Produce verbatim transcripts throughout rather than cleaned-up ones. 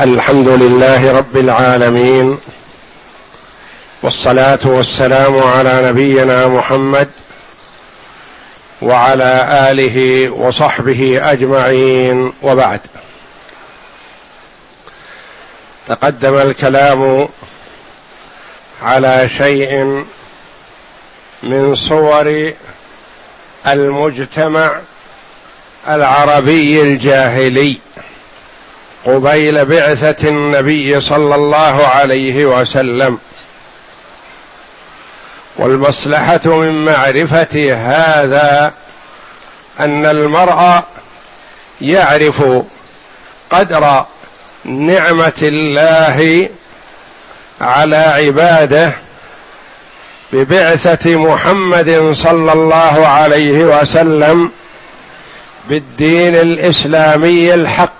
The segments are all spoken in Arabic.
الحمد لله رب العالمين، والصلاة والسلام على نبينا محمد وعلى آله وصحبه أجمعين، وبعد. تقدم الكلام على شيء من صور المجتمع العربي الجاهلي قبيل بعثة النبي صلى الله عليه وسلم، والمصلحة من معرفة هذا أن المرء يعرف قدر نعمة الله على عباده ببعثة محمد صلى الله عليه وسلم بالدين الإسلامي الحق.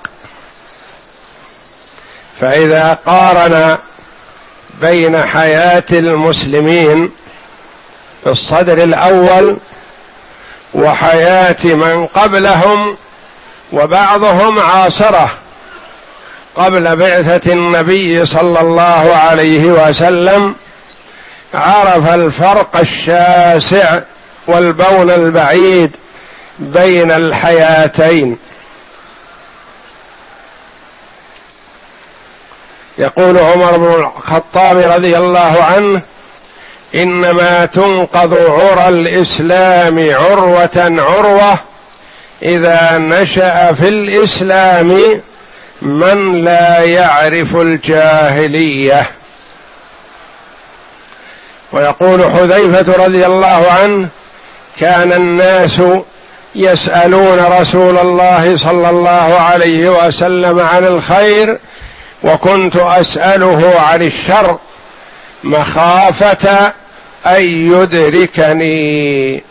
فإذا قارن بين حياة المسلمين في الصدر الأول وحياة من قبلهم، وبعضهم عاصره قبل بعثة النبي صلى الله عليه وسلم، عرف الفرق الشاسع والبون البعيد بين الحياتين. يقول عمر بن الخطاب رضي الله عنه: إنما تنقض عرى الإسلام عروة عروة إذا نشأ في الإسلام من لا يعرف الجاهلية. ويقول حذيفة رضي الله عنه: كان الناس يسألون رسول الله صلى الله عليه وسلم عن الخير، وكنت أسأله عن الشر مخافة أن يدركني.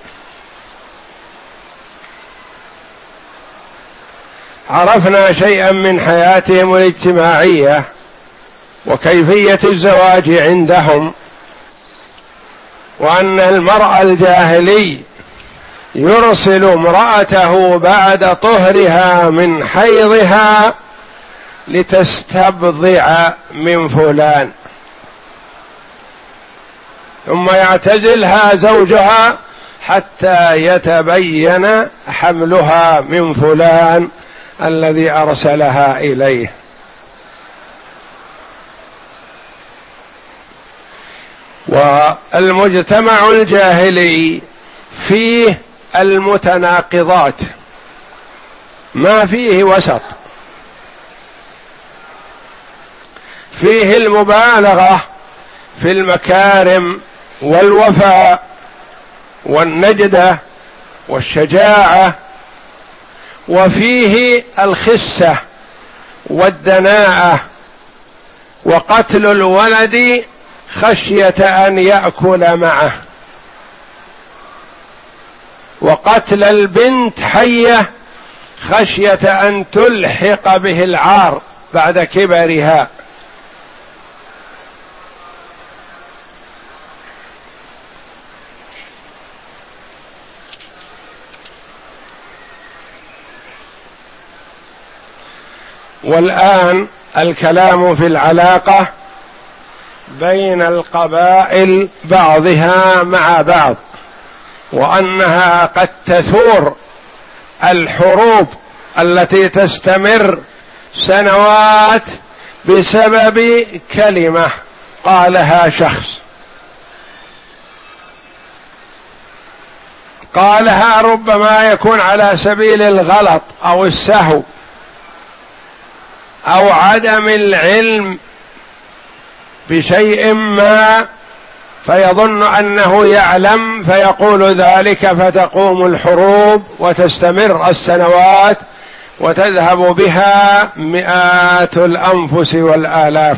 عرفنا شيئا من حياتهم الاجتماعية وكيفية الزواج عندهم، وأن المرأة الجاهلي يرسل امرأته بعد طهرها من حيضها لتستبضع من فلان، ثم يعتزلها زوجها حتى يتبين حملها من فلان الذي أرسلها إليه. والمجتمع الجاهلي فيه المتناقضات، ما فيه وسط، فيه المبالغة في المكارم والوفاء والنجدة والشجاعة، وفيه الخسة والدناءة وقتل الولد خشية أن يأكل معه، وقتل البنت حية خشية أن تلحق به العار بعد كبرها. والآن الكلام في العلاقة بين القبائل بعضها مع بعض، وأنها قد تثور الحروب التي تستمر سنوات بسبب كلمة قالها شخص، قالها ربما يكون على سبيل الغلط أو السهو أو عدم العلم بشيء ما، فيظن أنه يعلم فيقول ذلك، فتقوم الحروب وتستمر السنوات وتذهب بها مئات الأنفس والآلاف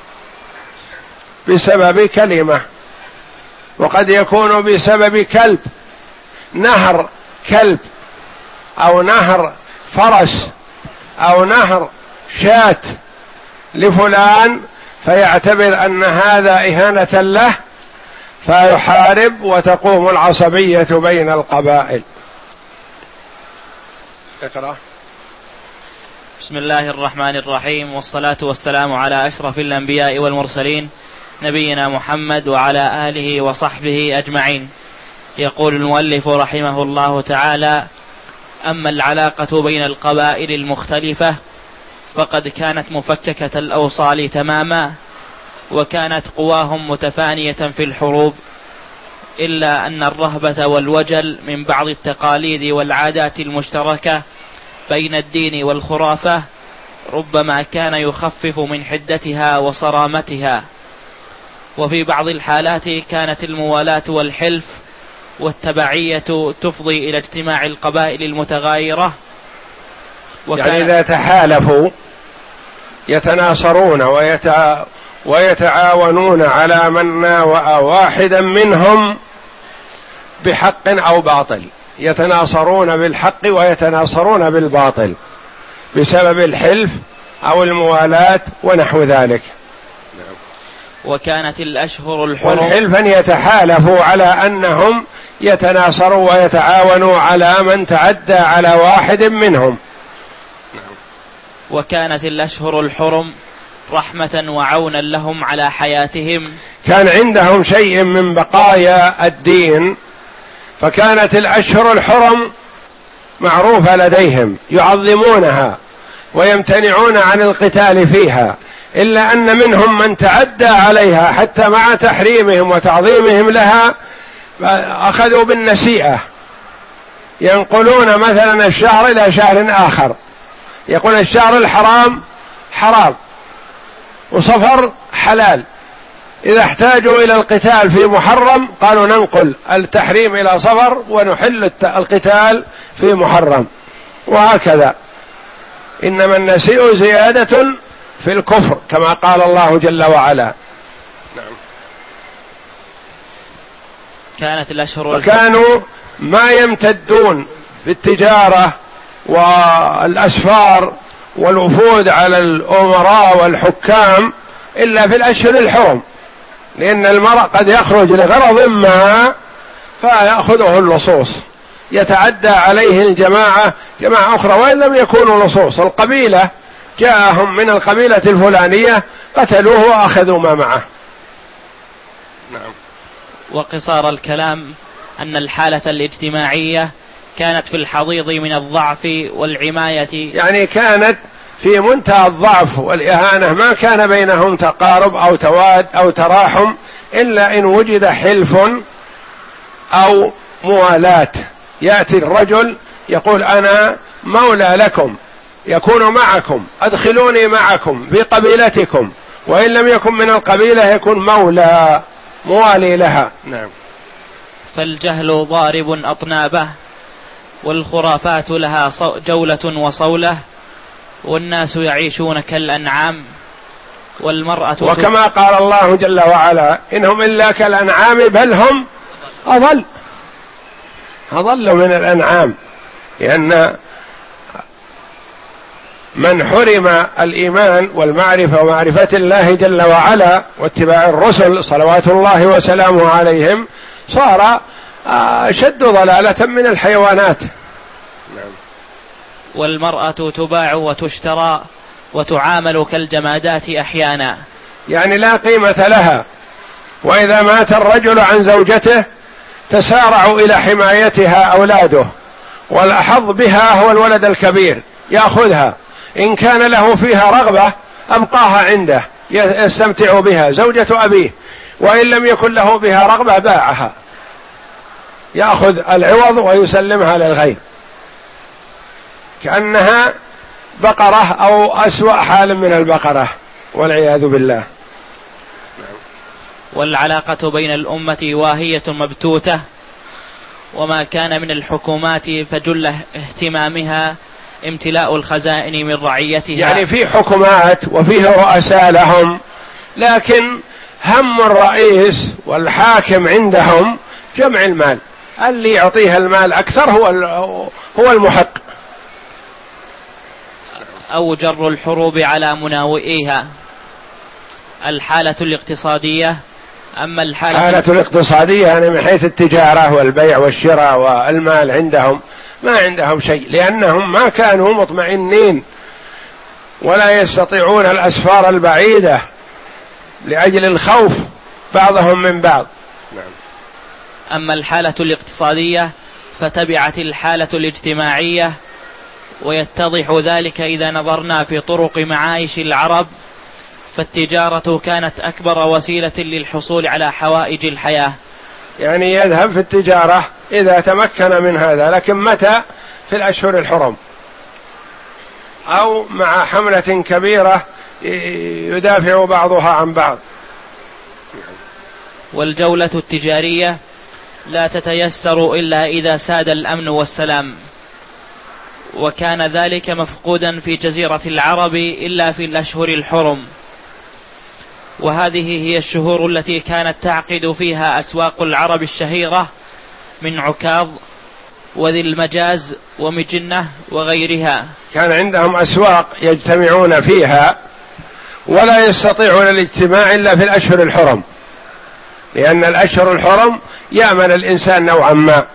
بسبب كلمة. وقد يكون بسبب كلب، نهر كلب أو نهر فرس أو نهر شاة لفلان، فيعتبر أن هذا إهانة له فيحارب وتقوم العصبية بين القبائل. اقرأ. بسم الله الرحمن الرحيم، والصلاة والسلام على أشرف الأنبياء والمرسلين نبينا محمد وعلى آله وصحبه أجمعين. يقول المؤلف رحمه الله تعالى: أما العلاقة بين القبائل المختلفة فقد كانت مفككة الأوصال تماما، وكانت قواهم متفانية في الحروب، إلا أن الرهبة والوجل من بعض التقاليد والعادات المشتركة بين الدين والخرافة ربما كان يخفف من حدتها وصرامتها. وفي بعض الحالات كانت الموالاة والحلف والتبعية تفضي إلى اجتماع القبائل المتغايرة. يعني إذا تحالفوا يتناصرون ويتع... ويتعاونون على من ناوأ واحدا منهم بحق أو باطل، يتناصرون بالحق ويتناصرون بالباطل بسبب الحلف أو الموالاة ونحو ذلك. وكانت الأشهر الحرم، والحلف أن يتحالفوا على أنهم يتناصروا ويتعاونوا على من تعدى على واحد منهم. وكانت الأشهر الحرم رحمة وعونا لهم على حياتهم، كان عندهم شيء من بقايا الدين، فكانت الأشهر الحرم معروفة لديهم، يعظمونها ويمتنعون عن القتال فيها، إلا أن منهم من تعدى عليها حتى مع تحريمهم وتعظيمهم لها أخذوا بالنسيئة، ينقلون مثلا الشهر إلى شهر آخر، يقول الشهر الحرام حرام وصفر حلال، إذا احتاجوا إلى القتال في محرم قالوا ننقل التحريم إلى صفر ونحل القتال في محرم، وهكذا. إنما النسيء زيادة في الكفر كما قال الله جل وعلا. نعم. كانت الأشهر وكانوا ما يمتدون بالتجارة والأسفار والوفود على الأمراء والحكام إلا في الأشهر الحرم، لأن المرء قد يخرج لغرض ما فيأخذه اللصوص، يتعدى عليه الجماعة جماعة أخرى وإن لم يكونوا لصوص، القبيلة جاءهم من القبيلة الفلانية قتلوه وأخذوا ما معه. نعم. وقصار الكلام أن الحالة الاجتماعية كانت في الحضيض من الضعف والعماية، يعني كانت في منتهى الضعف والإهانة، ما كان بينهم تقارب أو تواد أو تراحم إلا إن وجد حلف أو موالاة، يأتي الرجل يقول أنا مولى لكم، يكون معكم، أدخلوني معكم في قبيلتكم، وإن لم يكن من القبيلة يكون مولى موالي لها. نعم. فالجهل ضارب أطنابه، والخرافات لها جولة وصولة، والناس يعيشون كالأنعام، والمرأة وكما قال الله جل وعلا إنهم إلا كالأنعام بل هم أضل، أضل من الأنعام، لأن من حرم الإيمان والمعرفة ومعرفة الله جل وعلا واتباع الرسل صلوات الله وسلامه عليهم صار أشد ضلالة من الحيوانات. والمرأة تباع وتشترى وتعامل كالجمادات أحيانا، يعني لا قيمة لها، وإذا مات الرجل عن زوجته تسارعوا إلى حمايتها أولاده، والأحظ بها هو الولد الكبير يأخذها، إن كان له فيها رغبة أبقاها عنده يستمتع بها زوجة أبيه، وإن لم يكن له بها رغبة باعها، يأخذ العوض ويسلمها للغير كأنها بقرة أو أسوأ حال من البقرة والعياذ بالله. والعلاقة بين الأمة واهية مبتوتة، وما كان من الحكومات فجل اهتمامها امتلاء الخزائن من رعيتها. يعني في حكومات وفيه رؤساء لهم، لكن هم الرئيس والحاكم عندهم جمع المال، اللي يعطيها المال أكثر هو هو المحق. أو جر الحروب على مناوئيها. الحالة الاقتصادية، أما الحالة الحالة الاقتصادية يعني من حيث التجارة والبيع والشراء والمال عندهم ما عندهم شيء، لأنهم ما كانوا مطمئنين ولا يستطيعون الأسفار البعيدة لأجل الخوف بعضهم من بعض. نعم. أما الحالة الاقتصادية فتبعت الحالة الاجتماعية، ويتضح ذلك إذا نظرنا في طرق معايش العرب، فالتجارة كانت أكبر وسيلة للحصول على حوائج الحياة. يعني يذهب في التجارة إذا تمكن من هذا، لكن متى؟ في الأشهر الحرم، أو مع حملة كبيرة يدافع بعضها عن بعض. والجولة التجارية لا تتيسر إلا إذا ساد الأمن والسلام، وكان ذلك مفقودا في جزيرة العرب إلا في الأشهر الحرم، وهذه هي الشهور التي كانت تعقد فيها أسواق العرب الشهيرة من عكاظ وذي المجاز ومجنة وغيرها. كان عندهم أسواق يجتمعون فيها، ولا يستطيعون الاجتماع إلا في الأشهر الحرم، لأن الأشهر الحرم يأمن الإنسان نوعا ما،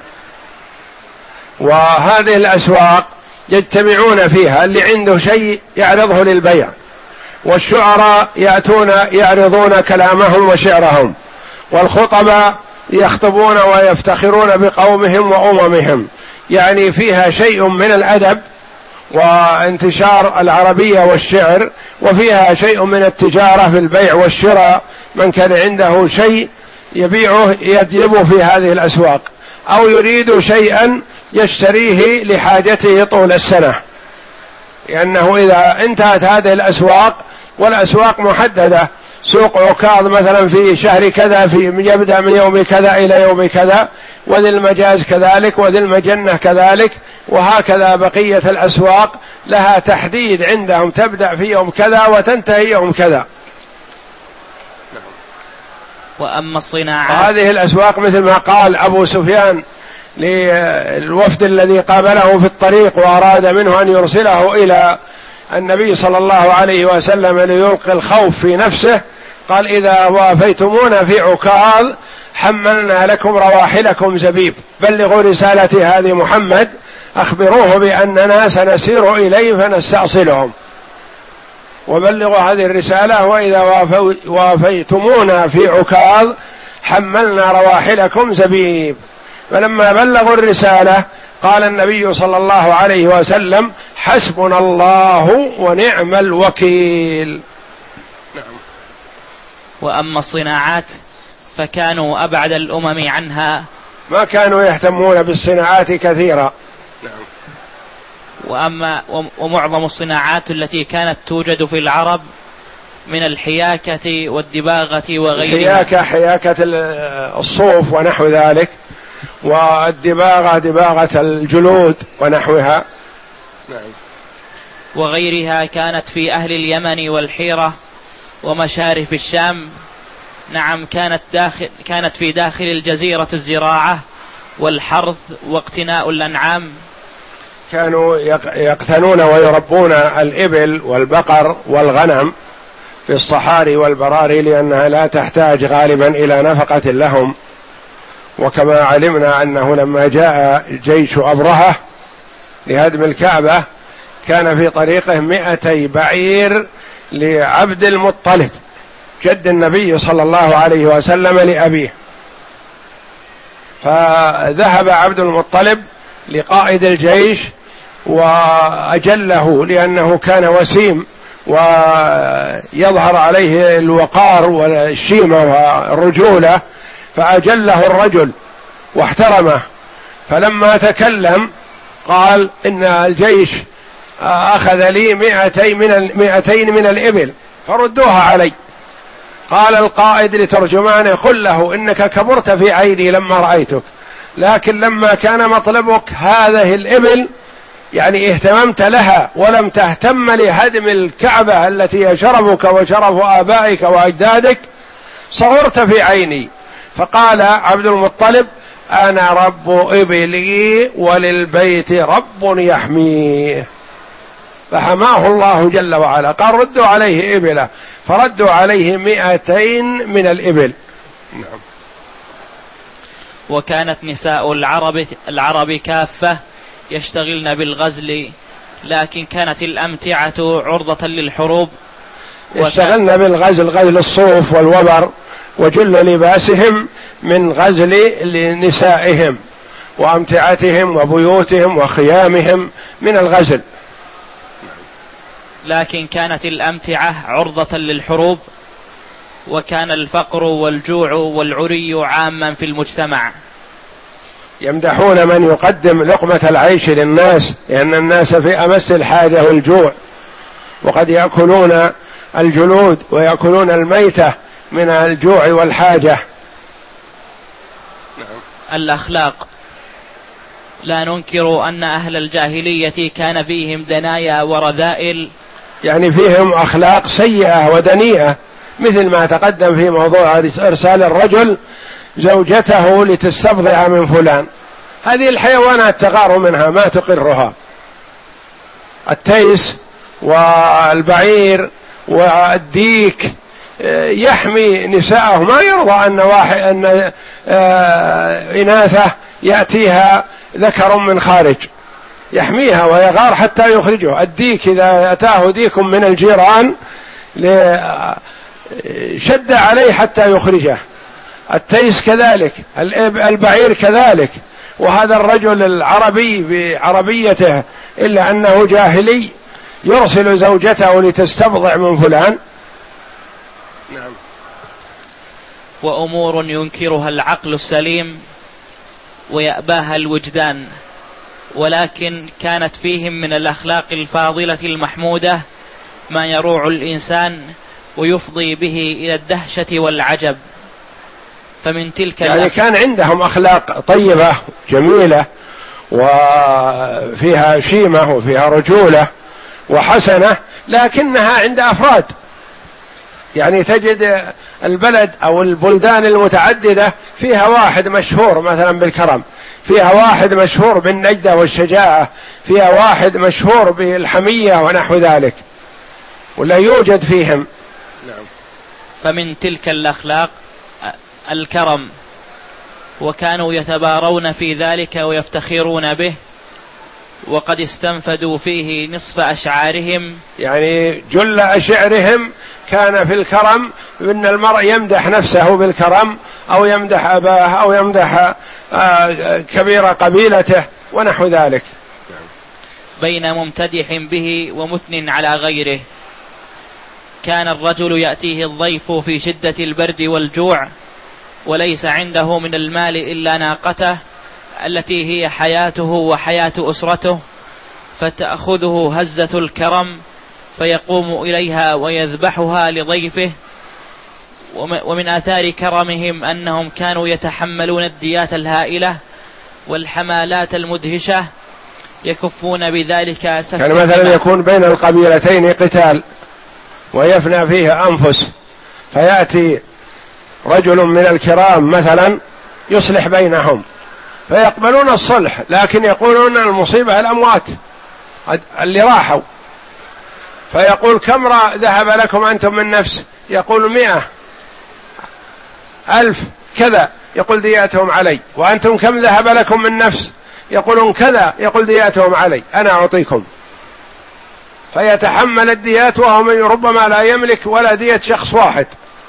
وهذه الأسواق يجتمعون فيها، اللي عنده شيء يعرضه للبيع، والشعراء يأتون يعرضون كلامهم وشعرهم، والخطباء يخطبون ويفتخرون بقومهم وأممهم، يعني فيها شيء من الأدب وانتشار العربية والشعر، وفيها شيء من التجارة في البيع والشراء، من كان عنده شيء يبيعه يجلبه في هذه الأسواق، أو يريد شيئا يشتريه لحاجته طول السنة، لأنه إذا انتهت هذه الأسواق، والأسواق محددة، سوق عكاظ مثلا في شهر كذا، في يبدأ من يوم كذا إلى يوم كذا، وذي المجاز كذلك، وذي المجنة كذلك، وهكذا بقية الأسواق لها تحديد عندهم، تبدأ في يوم كذا وتنتهي يوم كذا. وأما الصناعات، هذه الأسواق مثل ما قال أبو سفيان للوفد الذي قابله في الطريق وأراد منه أن يرسله إلى النبي صلى الله عليه وسلم ليلقي الخوف في نفسه، قال: إذا وافيتمونا في عكاظ حملنا لكم رواحلكم زبيب، بلغوا رسالة هذه محمد، أخبروه بأننا سنسير إليه فنستأصلهم، وبلغوا هذه الرسالة، وإذا وافيتمونا في عكاظ حملنا رواحلكم زبيب. فلما بلغوا الرسالة قال النبي صلى الله عليه وسلم: حسبنا الله ونعم الوكيل. نعم. وأما الصناعات فكانوا أبعد الأمم عنها، ما كانوا يهتمون بالصناعات كثيرا. نعم. وأما ومعظم الصناعات التي كانت توجد في العرب من الحياكة والدباغة وغيرها. الحياكة حياكة الصوف ونحو ذلك، والدباغة دباغة الجلود ونحوها. نعم. وغيرها كانت في أهل اليمن والحيرة ومشارف الشام. نعم. كانت داخل كانت في داخل الجزيرة الزراعة والحرث واقتناء الأنعام، كانوا يقتنون ويربون الإبل والبقر والغنم في الصحاري والبراري، لأنها لا تحتاج غالبا إلى نفقة لهم. وكما علمنا أنه لما جاء جيش أبرهة لهدم الكعبة كان في طريقه مئتي بعير لعبد المطلب جد النبي صلى الله عليه وسلم لأبيه، فذهب عبد المطلب لقائد الجيش وأجله، لأنه كان وسيم ويظهر عليه الوقار والشيمة والرجولة، فأجله الرجل واحترمه. فلما تكلم قال: إن الجيش أخذ لي مئتين من المئتين من الإبل فردوها علي. قال القائد لترجمانه: قل له إنك كبرت في عيني لما رأيتك، لكن لما كان مطلبك هذه الإبل يعني اهتممت لها ولم تهتم لهدم الكعبة التي هي شرفك وشرف آبائك وأجدادك، صغرت في عيني. فقال عبد المطلب: أنا رب إبلي وللبيت رب يحميه. فحماه الله جل وعلا، قال: ردوا عليه إبله، فردوا عليه مئتين من الإبل. نعم. وكانت نساء العرب العرب كافة يشتغلن بالغزل لكن كانت الأمتعة عرضة للحروب. يشتغلن بالغزل، غزل الصوف والوبر، وجل لباسهم من غزل لنسائهم وأمتعتهم وبيوتهم وخيامهم من الغزل. لكن كانت الأمتعة عرضة للحروب، وكان الفقر والجوع والعري عاما في المجتمع. يمدحون من يقدم لقمة العيش للناس، لأن الناس في أمس الحاجة والجوع، وقد يأكلون الجلود ويأكلون الميتة من الجوع والحاجة. الأخلاق. لا ننكر أن أهل الجاهلية كان فيهم دنايا ورذائل، يعني فيهم أخلاق سيئة ودنيئة، مثل ما تقدم في موضوع إرسال الرجل زوجته لتستبضع من فلان. هذه الحيوانات تغار منها ما تقرها، التيس والبعير والديك يحمي نساءه، ما يرضى أن واحد أن إناثة يأتيها ذكر من خارج، يحميها ويغار حتى يخرجه. الديك إذا أتاه ديك من الجيران شد عليه حتى يخرجه، التيس كذلك، البعير كذلك. وهذا الرجل العربي بعربيته إلا أنه جاهلي يرسل زوجته لتستبضع من فلان. نعم. وأمور ينكرها العقل السليم ويأباها الوجدان، ولكن كانت فيهم من الأخلاق الفاضلة المحمودة ما يروع الإنسان ويفضي به إلى الدهشة والعجب. فمن تلك يعني كان عندهم أخلاق طيبة جميلة وفيها شيمة وفيها رجولة وحسنة، لكنها عند أفراد. يعني تجد البلد أو البلدان المتعددة فيها واحد مشهور مثلا بالكرم، فيها واحد مشهور بالنجدة والشجاعة، فيها واحد مشهور بالحمية ونحو ذلك، ولا يوجد فيهم. نعم. فمن تلك الأخلاق الكرم، وكانوا يتبارون في ذلك ويفتخرون به، وقد استنفدوا فيه نصف أشعارهم. يعني جل أشعرهم كان في الكرم، إن المرء يمدح نفسه بالكرم أو يمدح أباه أو يمدح كبير قبيلته ونحو ذلك، بين ممتدح به ومثن على غيره. كان الرجل يأتيه الضيف في شدة البرد والجوع وليس عنده من المال إلا ناقته التي هي حياته وحياة أسرته، فتأخذه هزة الكرم فيقوم إليها ويذبحها لضيفه. ومن آثار كرمهم أنهم كانوا يتحملون الديات الهائلة والحمالات المدهشة، يكفون بذلك سفك. يعني مثلا يكون بين القبيلتين قتال ويفنى فيه أنفس، فيأتي رجل من الكرام مثلا يصلح بينهم فيقبلون الصلح، لكن يقولون المصيبة الأموات اللي راحوا، فيقول كم ذهب لكم أنتم من نفس؟ يقول مئة ألف كذا، يقول دياتهم علي. وأنتم كم ذهب لكم من نفس؟ يقولون كذا، يقول دياتهم علي، أنا أعطيكم. فيتحمل الديات وهو من ربما لا يملك ولا دية شخص واحد،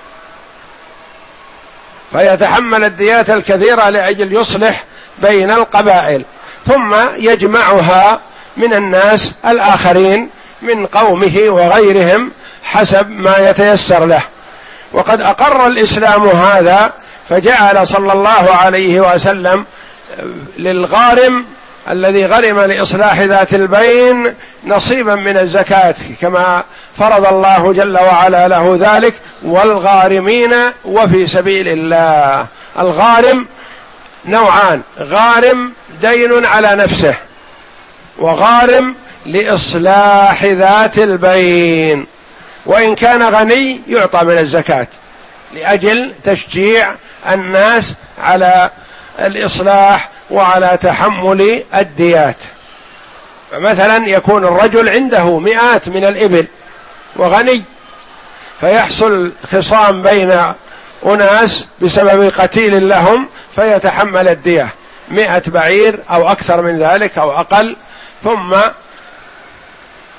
فيتحمل الديات الكثيرة لأجل يصلح بين القبائل، ثم يجمعها من الناس الآخرين من قومه وغيرهم حسب ما يتيسر له. وقد أقر الإسلام هذا، فجعل صلى الله عليه وسلم للغارم الذي غرم لإصلاح ذات البين نصيبا من الزكاة، كما فرض الله جل وعلا له ذلك: والغارمين وفي سبيل الله. الغارم نوعان: غارم دين على نفسه، وغارم لإصلاح ذات البين. وإن كان غني يعطى من الزكاة لأجل تشجيع الناس على الإصلاح وعلى تحمل الديات. فمثلا يكون الرجل عنده مئات من الإبل وغني، فيحصل خصام بين أناس بسبب قتيل لهم، فيتحمل الدية مئة بعير أو أكثر من ذلك أو أقل، ثم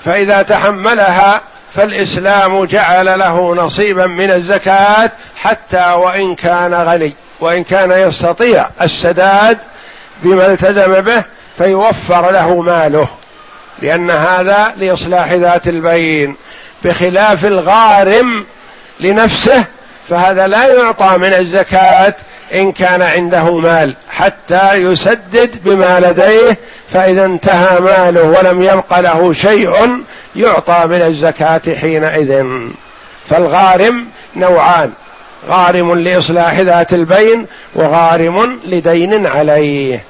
فإذا تحملها فالإسلام جعل له نصيبا من الزكاة حتى وإن كان غني، وإن كان يستطيع السداد بما التزم به فيوفر له ماله، لأن هذا لإصلاح ذات البين، بخلاف الغارم لنفسه فهذا لا يعطى من الزكاة إن كان عنده مال حتى يسدد بما لديه، فإذا انتهى ماله ولم يبق له شيء يعطى من الزكاة حينئذ. فالغارم نوعان: غارم لإصلاح ذات البين وغارم لدين عليه.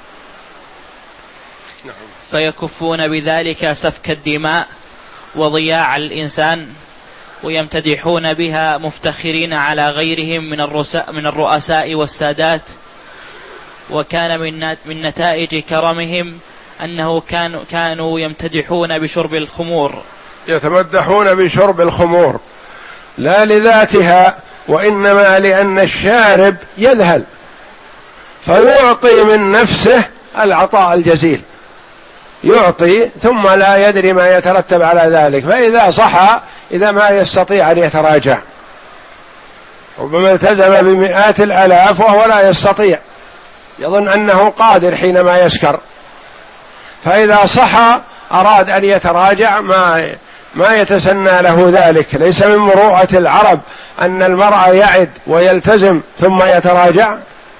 فيكفون بذلك سفك الدماء وضياع الإنسان، ويمتدحون بها مفتخرين على غيرهم من الرؤساء من الرؤساء والسادات. وكان من من نتائج كرمهم أنه كانوا كانوا يمتدحون بشرب الخمور، يتمدحون بشرب الخمور لا لذاتها وإنما لأن الشارب يذهل فيعطي من نفسه العطاء الجزيل، يعطي ثم لا يدري ما يترتب على ذلك، فإذا صحى إذا ما يستطيع أن يتراجع، ربما التزم بمئات الآلاف وهو لا يستطيع، يظن أنه قادر حينما يسكر، فإذا صحى أراد أن يتراجع ما ما يتسنى له ذلك. ليس من مروءة العرب أن المرء يعد ويلتزم ثم يتراجع،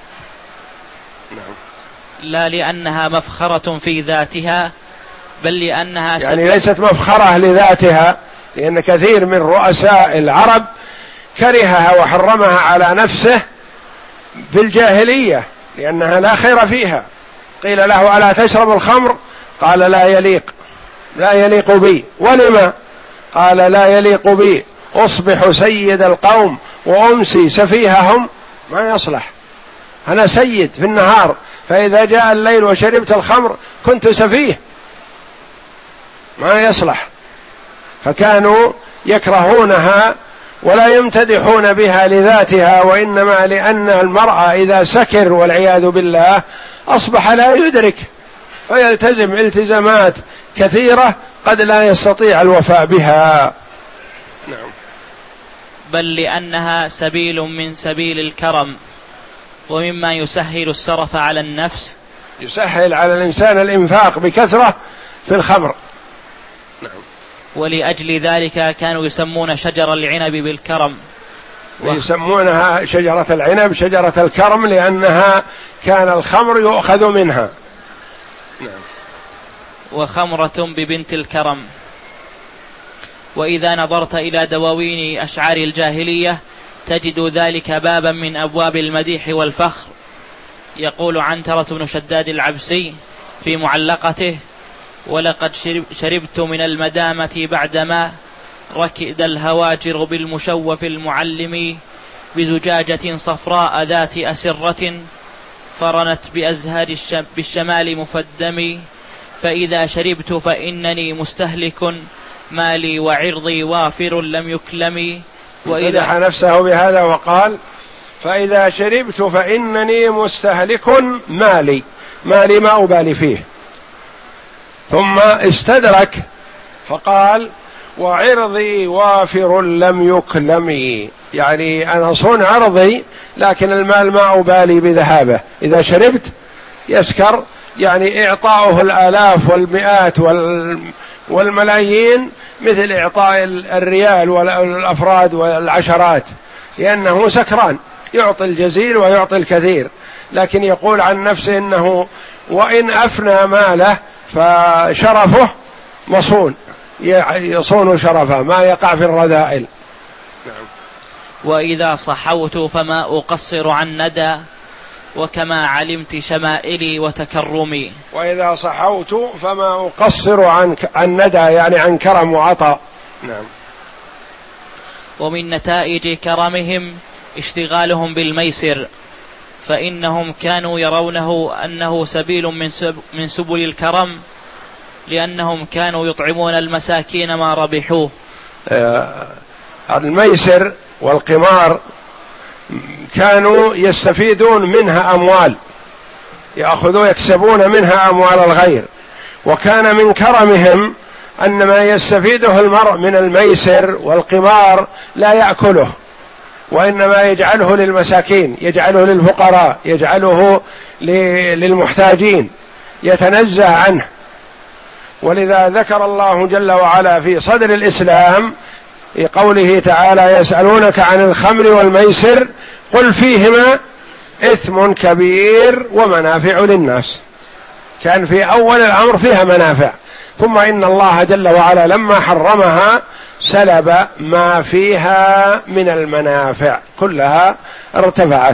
لا لأنها مفخرة في ذاتها بل لأنها يعني ليست مفخرة لذاتها، لأن كثير من رؤساء العرب كرهها وحرمها على نفسه في الجاهلية لأنها لا خير فيها. قيل له: ألا تشرب الخمر؟ قال: لا يليق لا يليق بي. ولما؟ قال: لا يليق بي، أصبح سيد القوم وأمسي سفيههم، ما يصلح، أنا سيد في النهار، فإذا جاء الليل وشربت الخمر كنت سفيه، ما يصلح. فكانوا يكرهونها ولا يمتدحون بها لذاتها، وإنما لأن المرأة إذا سكر والعياذ بالله أصبح لا يدرك فيلتزم التزامات كثيرة قد لا يستطيع الوفاء بها. نعم. بل لأنها سبيل من سبيل الكرم، ومما يسهل السرف على النفس، يسهل على الإنسان الإنفاق بكثرة في الخمر. نعم. ولأجل ذلك كانوا يسمون شجر العنب بالكرم، ويسمونها شجرة العنب شجرة الكرم لأنها كان الخمر يؤخذ منها. نعم. وخمرة ببنت الكرم. وإذا نظرت إلى دواوين أشعار الجاهلية تجد ذلك بابا من أبواب المديح والفخر. يقول عنترة بن شداد العبسي في معلقته: ولقد شربت من المدامة بعدما ركد الهواجر بالمشوف المعلم بزجاجة صفراء ذات أسرة فرنت بأزهار بالشمال مفدم، فإذا شربت فإنني مستهلك مالي وعرضي وافر لم يكلم. وإذا مدح نفسه بهذا وقال: فإذا شربت فإنني مستهلك مالي، مالي ما أبالي فيه. ثم استدرك فقال: وعرضي وافر لم يكلم، يعني أنا صون عرضي لكن المال ما أبالي بذهابه. إذا شربت يسكر، يعني إعطاؤه الآلاف والمئات والملايين مثل إعطاء الريال والأفراد والعشرات، لأنه سكران يعطي الجزيل ويعطي الكثير. لكن يقول عن نفسه إنه وإن أفنى ماله فشرفه مصون، يصون شرفه ما يقع في الرذائل. نعم. وإذا صحوت فما أقصر عن ندى وكما علمت شمائلي وتكرمي. وإذا صحوت فما أقصر عن عن ندى، يعني عن كرم وعطاء. نعم. ومن نتائج كرمهم اشتغالهم بالميسر، فإنهم كانوا يرونه أنه سبيل من من سبل الكرم، لأنهم كانوا يطعمون المساكين ما ربحوه. الميسر والقمار كانوا يستفيدون منها أموال، يأخذون يكسبون منها أموال الغير، وكان من كرمهم أن ما يستفيده المرء من الميسر والقمار لا يأكله، وإنما يجعله للمساكين، يجعله للفقراء، يجعله للمحتاجين، يتنزه عنه. ولذا ذكر الله جل وعلا في صدر الإسلام في قوله تعالى: يسألونك عن الخمر والميسر قل فيهما إثم كبير ومنافع للناس. كان في أول الأمر فيها منافع، ثم إن الله جل وعلا لما حرمها سلب ما فيها من المنافع كلها ارتفعت.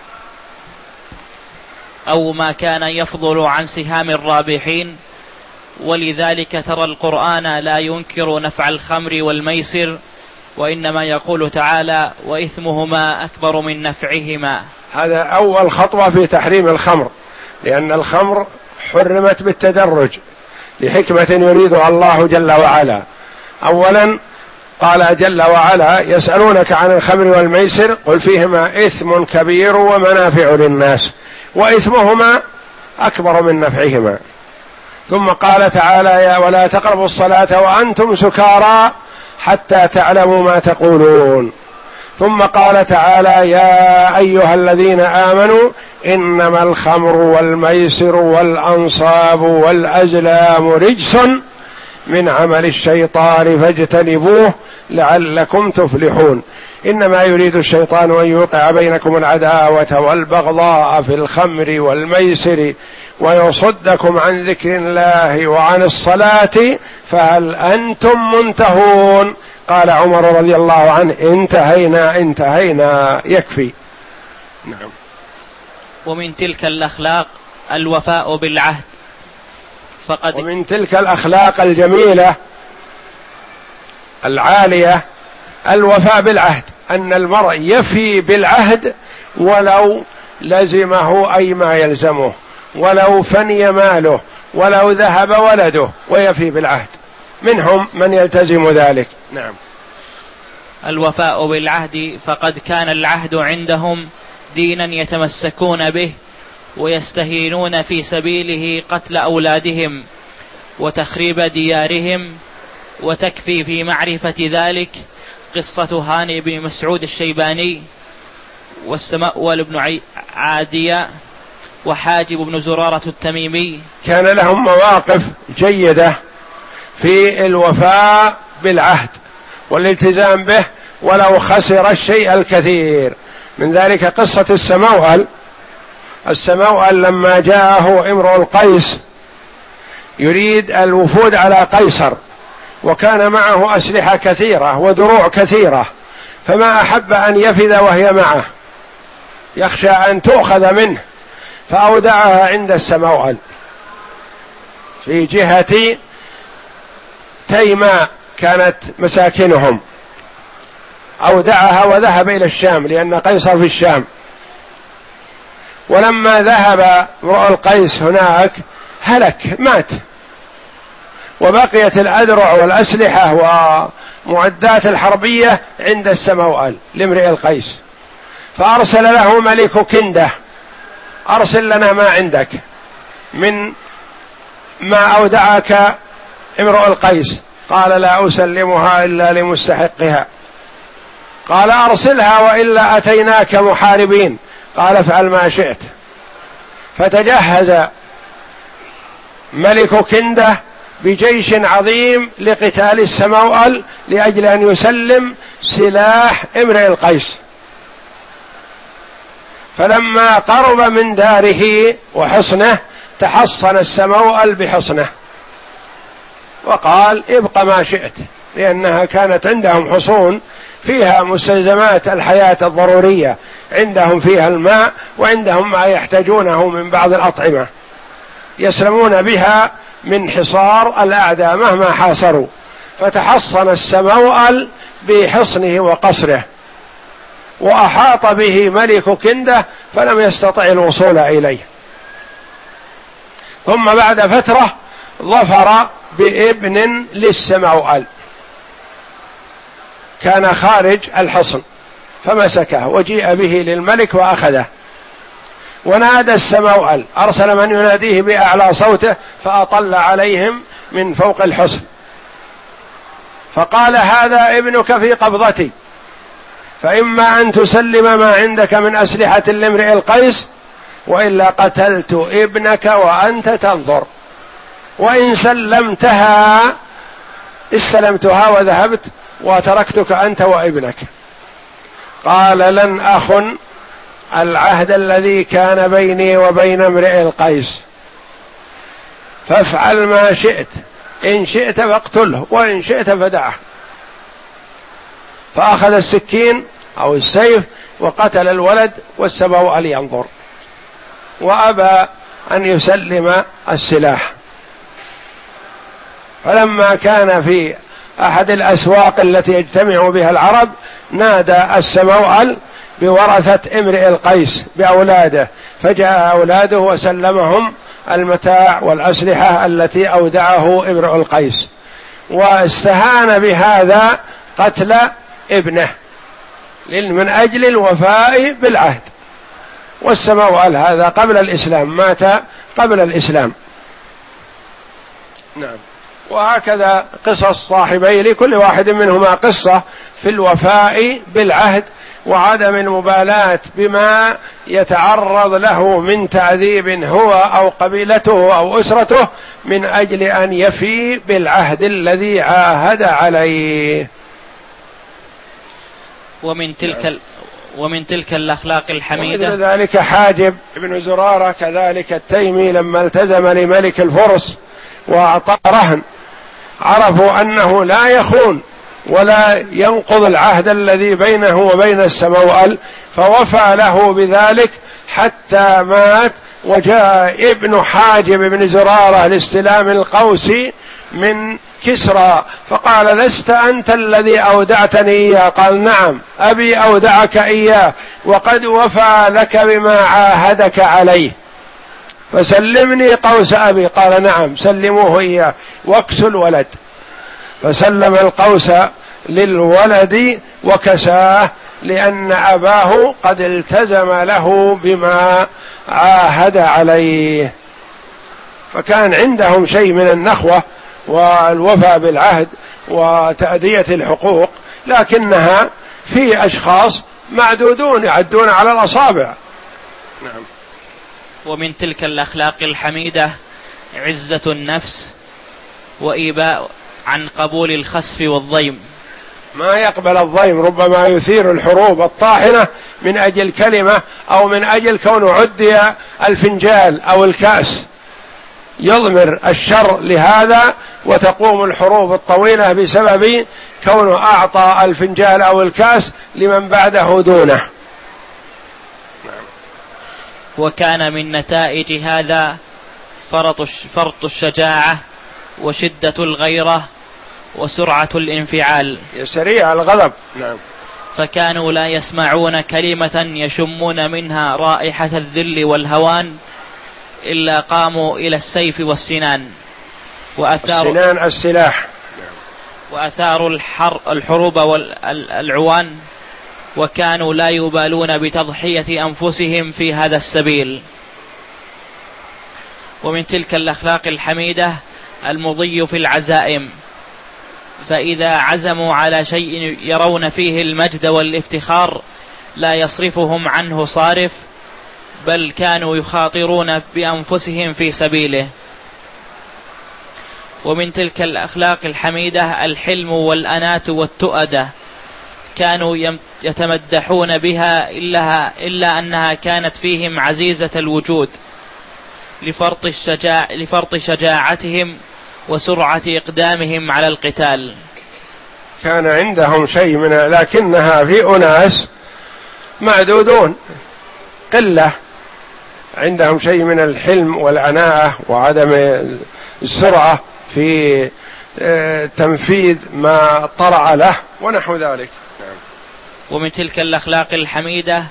أو ما كان يفضل عن سهام الرابحين، ولذلك ترى القرآن لا ينكر نفع الخمر والميسر، وإنما يقول تعالى: وإثمهما أكبر من نفعهما. هذا أول خطوة في تحريم الخمر، لأن الخمر حرمت بالتدرج لحكمة يريدها الله جل وعلا. أولا قال جل وعلا: يسألونك عن الخمر والميسر قل فيهما إثم كبير ومنافع للناس وإثمهما أكبر من نفعهما. ثم قال تعالى: ولا تقربوا الصلاة وأنتم سكارى حتى تعلموا ما تقولون. ثم قال تعالى: يا أيها الذين آمنوا إنما الخمر والميسر والأنصاب والأزلام رجس من عمل الشيطان فاجتنبوه لعلكم تفلحون. إنما يريد الشيطان أن يوقع بينكم العداوة والبغضاء في الخمر والميسر ويصدكم عن ذكر الله وعن الصلاة فهل أنتم منتهون؟ قال عمر رضي الله عنه: انتهينا انتهينا يكفي. نعم. ومن تلك الأخلاق الوفاء بالعهد، فقد ومن تلك الأخلاق الجميلة العالية الوفاء بالعهد، أن المرء يفي بالعهد ولو لزمه أي ما يلزمه، ولو فني ماله، ولو ذهب ولده، ويفي بالعهد. منهم من يلتزم ذلك. نعم. الوفاء بالعهد، فقد كان العهد عندهم دينا يتمسكون به ويستهينون في سبيله قتل أولادهم وتخريب ديارهم. وتكفي في معرفة ذلك قصة هاني بن مسعود الشيباني والسمأول بن عادية وحاجب بن زرارة التميمي. كان لهم مواقف جيدة في الوفاء بالعهد والالتزام به ولو خسر الشيء الكثير. من ذلك قصة السموأل. السموأل لما جاءه امرؤ القيس يريد الوفود على قيصر، وكان معه أسلحة كثيرة ودروع كثيرة، فما أحب أن يفد وهي معه، يخشى أن تؤخذ منه، فأودعها عند السموأل في جهة تيماء كانت مساكنهم. أودعها وذهب إلى الشام، لأن قيصر في الشام. ولما ذهب امرؤ القيس هناك هلك، مات، وبقيت الأذرع والأسلحة ومعدات الحربية عند السموأل لامرئ القيس. فأرسل له ملك كندة: أرسل لنا ما عندك من ما أودعك امرؤ القيس. قال: لا أسلمها إلا لمستحقها. قال: أرسلها وإلا أتيناك محاربين. قال: افعل ما شئت. فتجهز ملك كندة بجيش عظيم لقتال السموأل لأجل أن يسلم سلاح امرئ القيس. فلما قرب من داره وحصنه تحصن السموأل بحصنه وقال: ابق ما شئت، لأنها كانت عندهم حصون فيها مستلزمات الحياة الضرورية، عندهم فيها الماء وعندهم ما يحتاجونه من بعض الأطعمة يسلمون بها من حصار الأعداء مهما حاصروا. فتحصن السموأل بحصنه وقصره، وأحاط به ملك كندة فلم يستطع الوصول إليه. ثم بعد فترة ظفر بابن للسموأل كان خارج الحصن، فمسكه وجيء به للملك وأخذه. ونادى السموأل، أرسل من يناديه بأعلى صوته، فأطل عليهم من فوق الحصن فقال هذا ابنك في قبضتي، فإما أن تسلم ما عندك من أسلحة لامرئ القيس، وإلا قتلت ابنك وأنت تنظر، وإن سلمتها استلمتها وذهبت وتركتك أنت وابنك. قال لن أخن العهد الذي كان بيني وبين امرئ القيس، فافعل ما شئت، إن شئت فاقتله وإن شئت فدعه. فأخذ السكين أو السيف وقتل الولد والسبوأل ينظر، وأبى أن يسلم السلاح. فلما كان في أحد الأسواق التي يجتمع بها العرب نادى السموأل بورثة امرئ القيس بأولاده، فجاء أولاده وسلمهم المتاع والأسلحة التي أودعه امرئ القيس، واستهان بهذا قتل ابنه من أجل الوفاء بالعهد. والسموأل هذا قبل الإسلام، مات قبل الإسلام. نعم. وهكذا قصص صاحبي لكل واحد منهما قصة في الوفاء بالعهد وعدم المبالاة بما يتعرض له من تعذيب هو أو قبيلته أو أسرته من أجل أن يفي بالعهد الذي عاهد عليه. ومن تلك ومن تلك الأخلاق الحميدة ومثل ذلك حاجب بن زرارة كذلك التيمي لما التزم لملك الفرس وأعطى رهن، عرفوا أنه لا يخون ولا ينقض العهد الذي بينه وبين السموأل، فوفى له بذلك حتى مات. وجاء ابن حاجب بن زرارة لاستلام القوس من كسرى فقال لست أنت الذي أودعتني إياه؟ قال نعم أبي أودعك إياه وقد وفى لك بما عاهدك عليه، فسلمني قوس أبي. قال نعم سلموه إياه واكسوا الولد، فسلم القوس للولد وكساه لأن أباه قد التزم له بما عاهد عليه. فكان عندهم شيء من النخوة والوفاء بالعهد وتأدية الحقوق، لكنها في أشخاص معدودون يعدون على الأصابع. نعم. ومن تلك الأخلاق الحميدة عزة النفس وإيباء عن قبول الخسف والضيم، ما يقبل الضيم، ربما يثير الحروب الطاحنة من أجل كلمة أو من أجل كونه عدي الفنجال أو الكأس، يضمر الشر لهذا وتقوم الحروب الطويلة بسبب كونه أعطى الفنجال أو الكأس لمن بعده دونه. وكان من نتائج هذا فرط فرط الشجاعة وشدة الغيرة وسرعة الانفعال، سريع الغضب. نعم. فكانوا لا يسمعون كلمة يشمون منها رائحة الذل والهوان إلا قاموا إلى السيف والسنان وأثاروا السنان السلاح وأثاروا الحر الحروب والعوان، وكانوا لا يبالون بتضحية أنفسهم في هذا السبيل. ومن تلك الأخلاق الحميدة المضي في العزائم، فإذا عزموا على شيء يرون فيه المجد والافتخار لا يصرفهم عنه صارف، بل كانوا يخاطرون بأنفسهم في سبيله. ومن تلك الأخلاق الحميدة الحلم والأناة والتؤدة، كانوا يتمدحون بها إلا, إلا أنها كانت فيهم عزيزة الوجود لفرط, الشجاع لفرط شجاعتهم وسرعة إقدامهم على القتال. كان عندهم شيء من، لكنها في أناس معدودون قلة عندهم شيء من الحلم والعناءة وعدم السرعة في تنفيذ ما طرأ له ونحو ذلك. ومن تلك الأخلاق الحميدة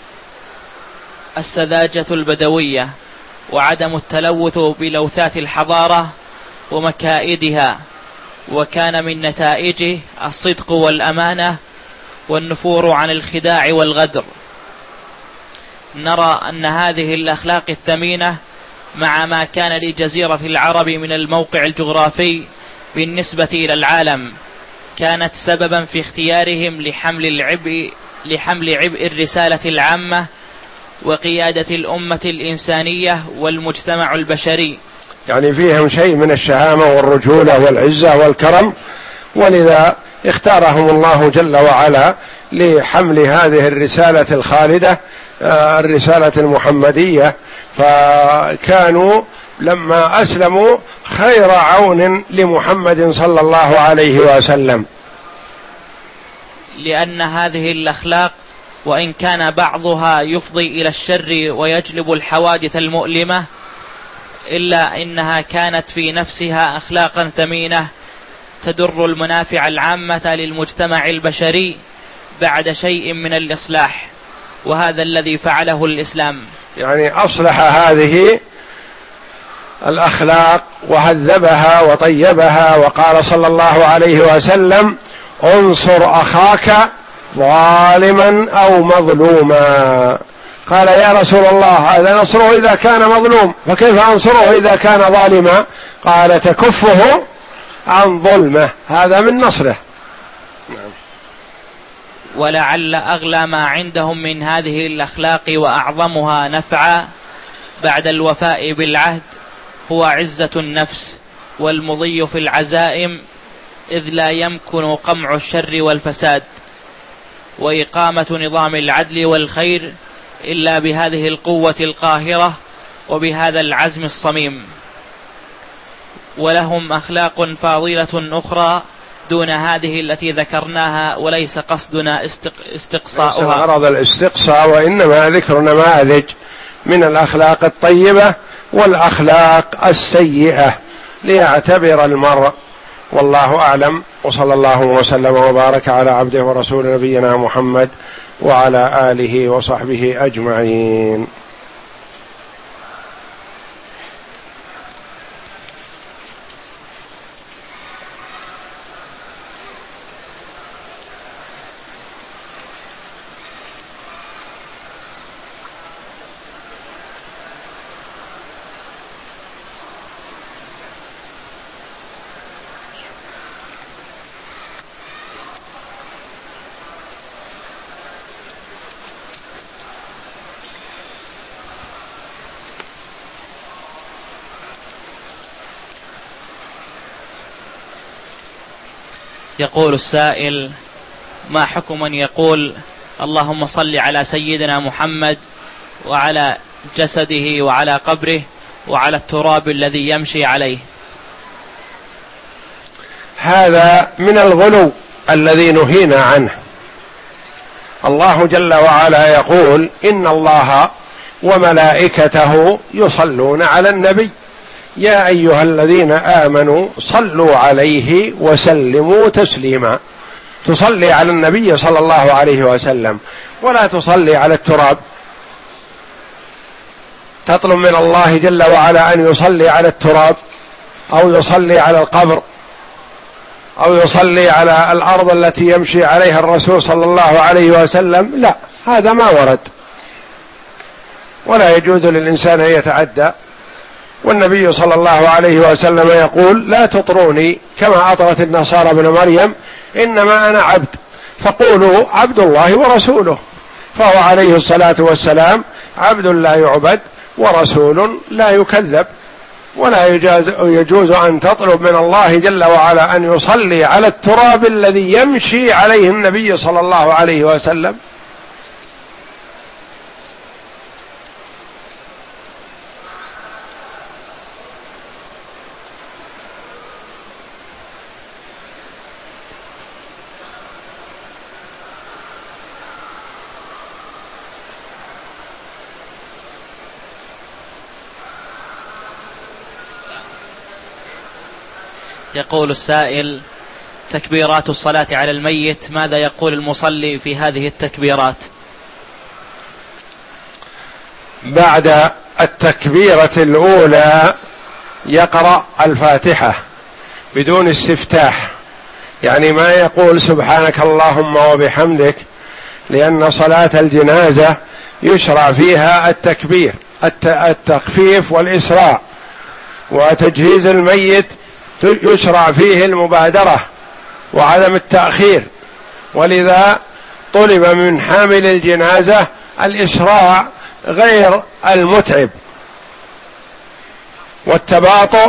السذاجة البدوية وعدم التلوث بلوثات الحضارة ومكائدها، وكان من نتائجه الصدق والأمانة والنفور عن الخداع والغدر. نرى أن هذه الأخلاق الثمينة مع ما كان لجزيرة العرب من الموقع الجغرافي بالنسبة إلى العالم كانت سببا في اختيارهم لحمل العبء لحمل عبء الرسالة العامة وقيادة الأمة الإنسانية والمجتمع البشري. يعني فيهم شيء من الشهامة والرجولة والعزة والكرم، ولذا اختارهم الله جل وعلا لحمل هذه الرسالة الخالدة، الرسالة المحمدية، فكانوا لما أسلموا خير عون لمحمد صلى الله عليه وسلم. لأن هذه الأخلاق وإن كان بعضها يفضي إلى الشر ويجلب الحوادث المؤلمة، إلا إنها كانت في نفسها أخلاقا ثمينة تدر المنافع العامة للمجتمع البشري بعد شيء من الإصلاح، وهذا الذي فعله الإسلام. يعني أصلح هذه الأخلاق وهذبها وطيبها، وقال صلى الله عليه وسلم: انصر أخاك ظالما أو مظلوما. قال: يا رسول الله، هذا نصره إذا كان مظلوم، فكيف أنصره إذا كان ظالما؟ قال: تكفه عن ظلمه، هذا من نصره. ولعل أغلى ما عندهم من هذه الأخلاق وأعظمها نفعا بعد الوفاء بالعهد هو عزة النفس والمضي في العزائم، إذ لا يمكن قمع الشر والفساد وإقامة نظام العدل والخير إلا بهذه القوة القاهرة وبهذا العزم الصميم. ولهم أخلاق فاضلة أخرى دون هذه التي ذكرناها، وليس قصدنا استقصاؤها. غرض الاستقصاء، وإنما ذكر نماذج من الأخلاق الطيبة والأخلاق السيئة ليعتبر المرء. والله أعلم، وصلى الله وسلم وبارك على عبده ورسول نبينا محمد وعلى آله وصحبه أجمعين. يقول السائل: ما حكم من يقول اللهم صل على سيدنا محمد وعلى جسده وعلى قبره وعلى التراب الذي يمشي عليه؟ هذا من الغلو الذي نهينا عنه. الله جل وعلا يقول: إن الله وملائكته يصلون على النبي يا أيها الذين آمنوا صلوا عليه وسلموا تسليما. تصلي على النبي صلى الله عليه وسلم، ولا تصلي على التراب. تطلب من الله جل وعلا أن يصلي على التراب، أو يصلي على القبر، أو يصلي على الأرض التي يمشي عليها الرسول صلى الله عليه وسلم؟ لا، هذا ما ورد، ولا يجوز للإنسان أن يتعدى. والنبي صلى الله عليه وسلم يقول: لا تطروني كما أطرت النصارى ابن مريم، إنما أنا عبد، فقولوا عبد الله ورسوله. فهو عليه الصلاة والسلام عبد لا يعبد ورسول لا يكذب، ولا يجوز أن تطلب من الله جل وعلا أن يصلي على التراب الذي يمشي عليه النبي صلى الله عليه وسلم. يقول السائل: تكبيرات الصلاة على الميت، ماذا يقول المصلي في هذه التكبيرات؟ بعد التكبيرة الأولى يقرأ الفاتحة بدون استفتاح، يعني ما يقول سبحانك اللهم وبحمدك، لأن صلاة الجنازة يشرع فيها التكبير، التخفيف والإسراع، وتجهيز الميت يشرع فيه المبادرة وعدم التأخير، ولذا طلب من حامل الجنازة الإسراع غير المتعب، والتباطؤ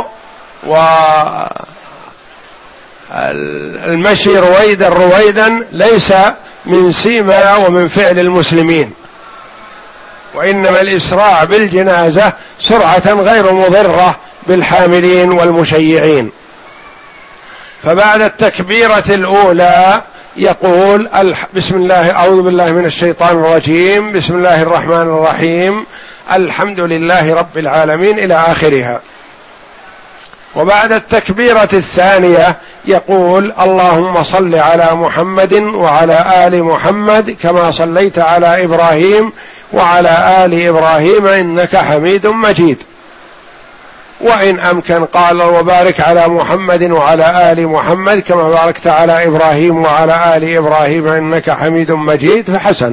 والمشي رويدا رويدا ليس من سيما ومن فعل المسلمين، وإنما الإسراع بالجنازة سرعة غير مضرة بالحاملين والمشيعين. فبعد التكبيرة الأولى يقول بسم الله، أعوذ بالله من الشيطان الرجيم، بسم الله الرحمن الرحيم، الحمد لله رب العالمين إلى آخرها. وبعد التكبيرة الثانية يقول اللهم صل على محمد وعلى آل محمد كما صليت على إبراهيم وعلى آل إبراهيم إنك حميد مجيد. وإن أمكن قال وبارك على محمد وعلى آل محمد كما باركت على إبراهيم وعلى آل إبراهيم إنك حميد مجيد فحسن.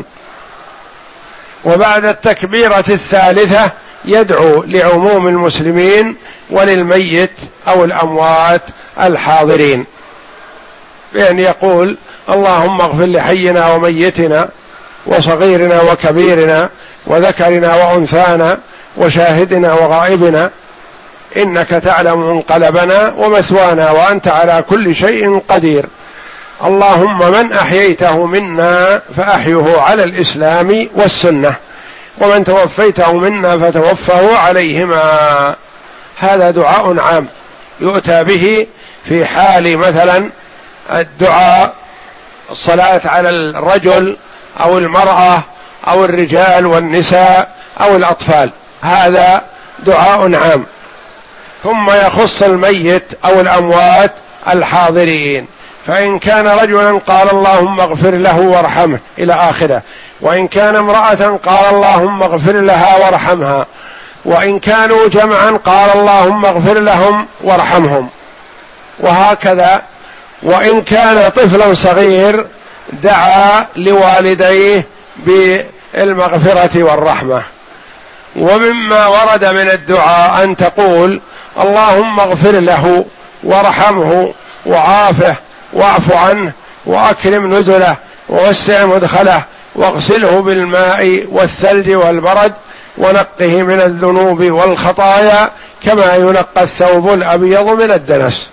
وبعد التكبيرة الثالثة يدعو لعموم المسلمين وللميت أو الأموات الحاضرين، بأن يقول اللهم اغفر لحينا وميتنا وصغيرنا وكبيرنا وذكرنا وأنثانا وشاهدنا وغائبنا إنك تعلم منقلبنا ومثوانا وأنت على كل شيء قدير. اللهم من أحييته منا فأحيه على الإسلام والسنة، ومن توفيته منا فتوفه عليهما. هذا دعاء عام يؤتى به في حال مثلا الدعاء الصلاة على الرجل أو المرأة أو الرجال والنساء أو الأطفال، هذا دعاء عام. ثم يخص الميت أو الأموات الحاضرين، فإن كان رجلا قال اللهم اغفر له وارحمه إلى آخره، وإن كان امرأة قال اللهم اغفر لها وارحمها، وإن كانوا جمعا قال اللهم اغفر لهم وارحمهم، وهكذا. وإن كان طفلا صغير دعا لوالديه بالمغفرة والرحمة. ومما ورد من الدعاء أن تقول اللهم اغفر له وارحمه وعافه واعف عنه وأكرم نزله ووسع مدخله واغسله بالماء والثلج والبرد ونقه من الذنوب والخطايا كما ينقى الثوب الأبيض من الدنس.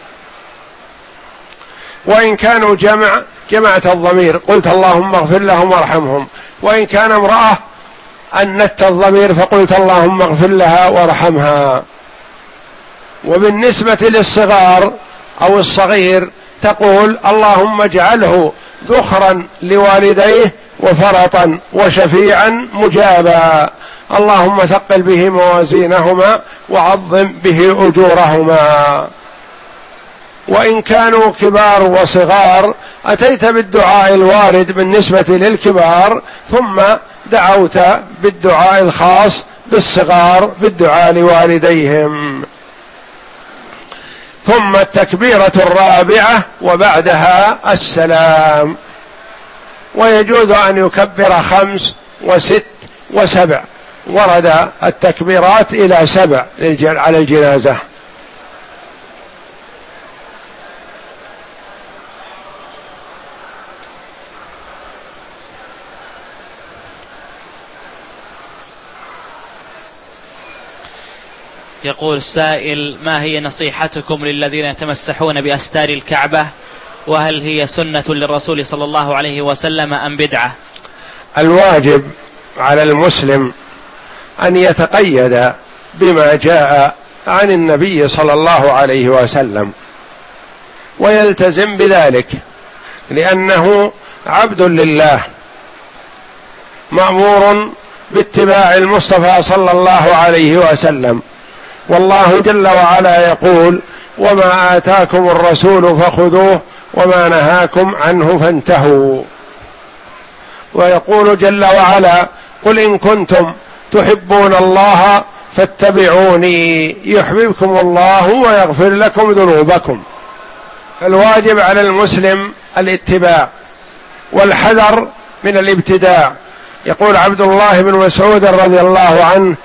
وإن كانوا جمع جمعت الضمير قلت اللهم اغفر لهم وارحمهم، وإن كان امرأة أنت الضمير فقلت اللهم اغفر لها وارحمها. وبالنسبة للصغار أو الصغير تقول اللهم اجعله ذخرا لوالديه وفرطا وشفيعا مجابا، اللهم ثقل به موازينهما وعظم به أجورهما. وإن كانوا كبار وصغار أتيت بالدعاء الوارد بالنسبة للكبار، ثم دعوت بالدعاء الخاص بالصغار بالدعاء لوالديهم. ثم التكبيرة الرابعة وبعدها السلام. ويجوز أن يكبر خمس وست وسبع، ورد التكبيرات إلى سبع على الجنازة. يقول السائل ما هي نصيحتكم للذين يتمسحون بأستار الكعبة، وهل هي سنة للرسول صلى الله عليه وسلم أم بدعة؟ الواجب على المسلم أن يتقيد بما جاء عن النبي صلى الله عليه وسلم ويلتزم بذلك، لأنه عبد لله مأمور باتباع المصطفى صلى الله عليه وسلم. والله جل وعلا يقول وما آتاكم الرسول فخذوه وما نهاكم عنه فانتهوا. ويقول جل وعلا قل إن كنتم تحبون الله فاتبعوني يحببكم الله ويغفر لكم ذنوبكم. فالواجب على المسلم الاتباع والحذر من الابتداع. يقول عبد الله بن مسعود رضي الله عنه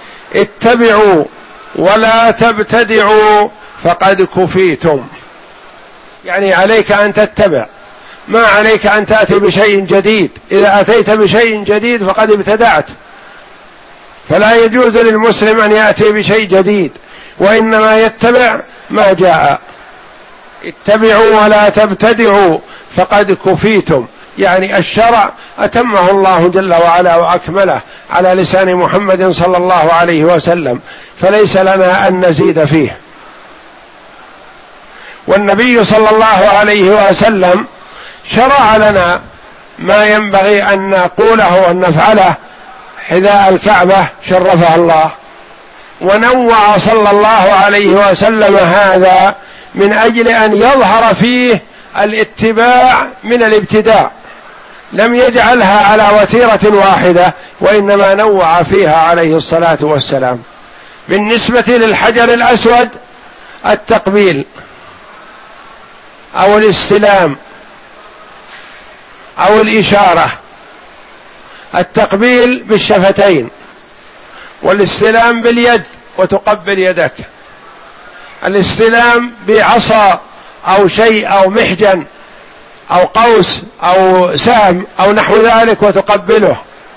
اتبعوا ولا تبتدعوا فقد كفيتم. يعني عليك أن تتبع، ما عليك أن تأتي بشيء جديد. إذا أتيت بشيء جديد فقد ابتدعت، فلا يجوز للمسلم أن يأتي بشيء جديد، وإنما يتبع ما جاء. اتبعوا ولا تبتدعوا فقد كفيتم، يعني الشرع أتمه الله جل وعلا وأكمله على لسان محمد صلى الله عليه وسلم، فليس لنا أن نزيد فيه. والنبي صلى الله عليه وسلم شرع لنا ما ينبغي أن نقوله وأن نفعله حذاء الكعبة شرفها الله، ونوع صلى الله عليه وسلم هذا من أجل أن يظهر فيه الاتباع من الابتداع، لم يجعلها على وتيرة واحدة، وإنما نوع فيها عليه الصلاة والسلام. بالنسبة للحجر الأسود التقبيل أو الاستلام أو الإشارة. التقبيل بالشفتين، والاستلام باليد وتقبل يدك. الاستلام بعصا أو شيء أو محجن أو قوس أو سهم أو نحو ذلك وتقبله.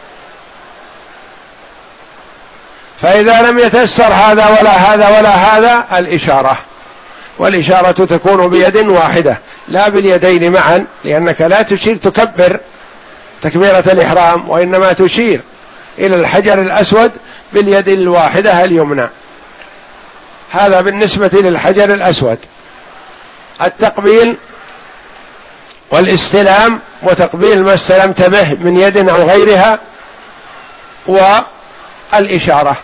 فإذا لم يتيسر هذا ولا هذا ولا هذا الإشارة، والإشارة تكون بيد واحدة لا باليدين معا، لأنك لا تشير تكبر تكبيرة الإحرام، وإنما تشير إلى الحجر الأسود باليد الواحدة اليمنى. هذا بالنسبة للحجر الأسود. التقبيل والاستلام وتقبيل ما استلمت به من يد أو غيرها، والإشارة.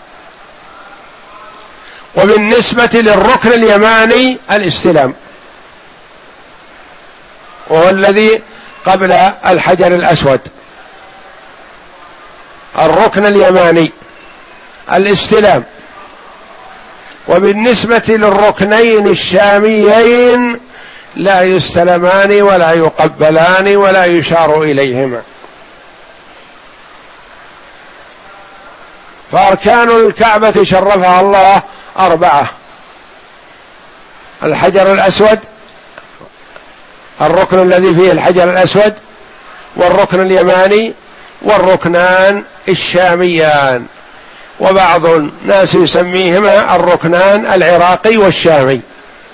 وبالنسبة للركن اليماني الاستلام، وهو الذي قبل الحجر الأسود. الركن اليماني الاستلام. وبالنسبة للركنين الشاميين لا يستلمان ولا يقبلان ولا يشار إليهما. فأركان الكعبة شرفها الله أربعة: الحجر الأسود، الركن الذي فيه الحجر الأسود، والركن اليماني، والركنان الشاميان، وبعض الناس يسميهما الركنان العراقي والشامي.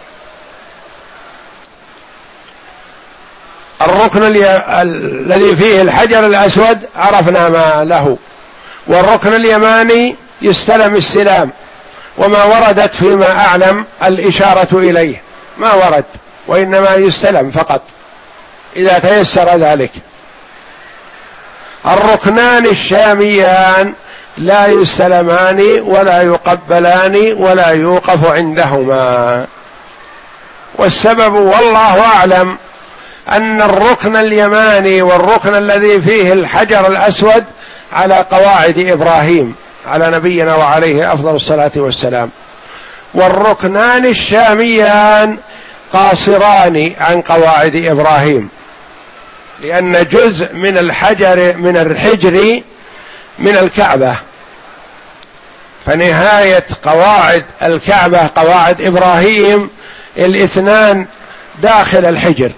الركن الذي فيه الحجر الأسود عرفنا ما له، والركن اليماني يستلم استلام، وما وردت فيما أعلم الإشارة إليه ما ورد، وإنما يستلم فقط إذا تيسر ذلك. الركنان الشاميان لا يستلمان ولا يقبلان ولا يوقف عندهما. والسبب والله أعلم أن الركن اليماني والركن الذي فيه الحجر الأسود على قواعد إبراهيم على نبينا وعليه أفضل الصلاة والسلام، والركنان الشاميان قاصران عن قواعد إبراهيم، لأن جزء من الحجر من الحجر من الكعبة، فنهاية قواعد الكعبة قواعد إبراهيم الاثنان داخل الحجر،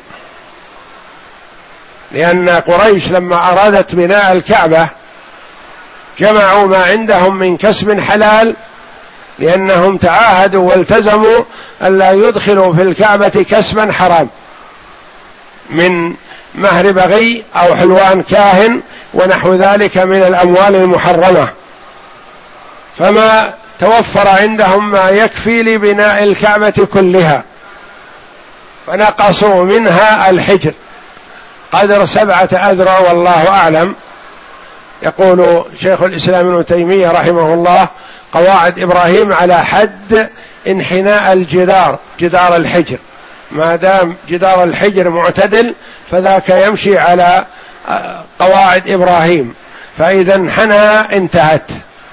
لأن قريش لما أرادت بناء الكعبة جمعوا ما عندهم من كسب حلال، لأنهم تعاهدوا والتزموا ألا يدخلوا في الكعبة كسبا حرام من مهر بغي أو حلوان كاهن ونحو ذلك من الأموال المحرمة، فما توفر عندهم ما يكفي لبناء الكعبة كلها، فنقصوا منها الحجر قدر سبعة أذرع والله أعلم. يقول شيخ الإسلام ابن تيمية رحمه الله: قواعد إبراهيم على حد انحناء الجدار، جدار الحجر، ما دام جدار الحجر معتدل فذاك يمشي على قواعد إبراهيم، فإذا انحنى انتهت.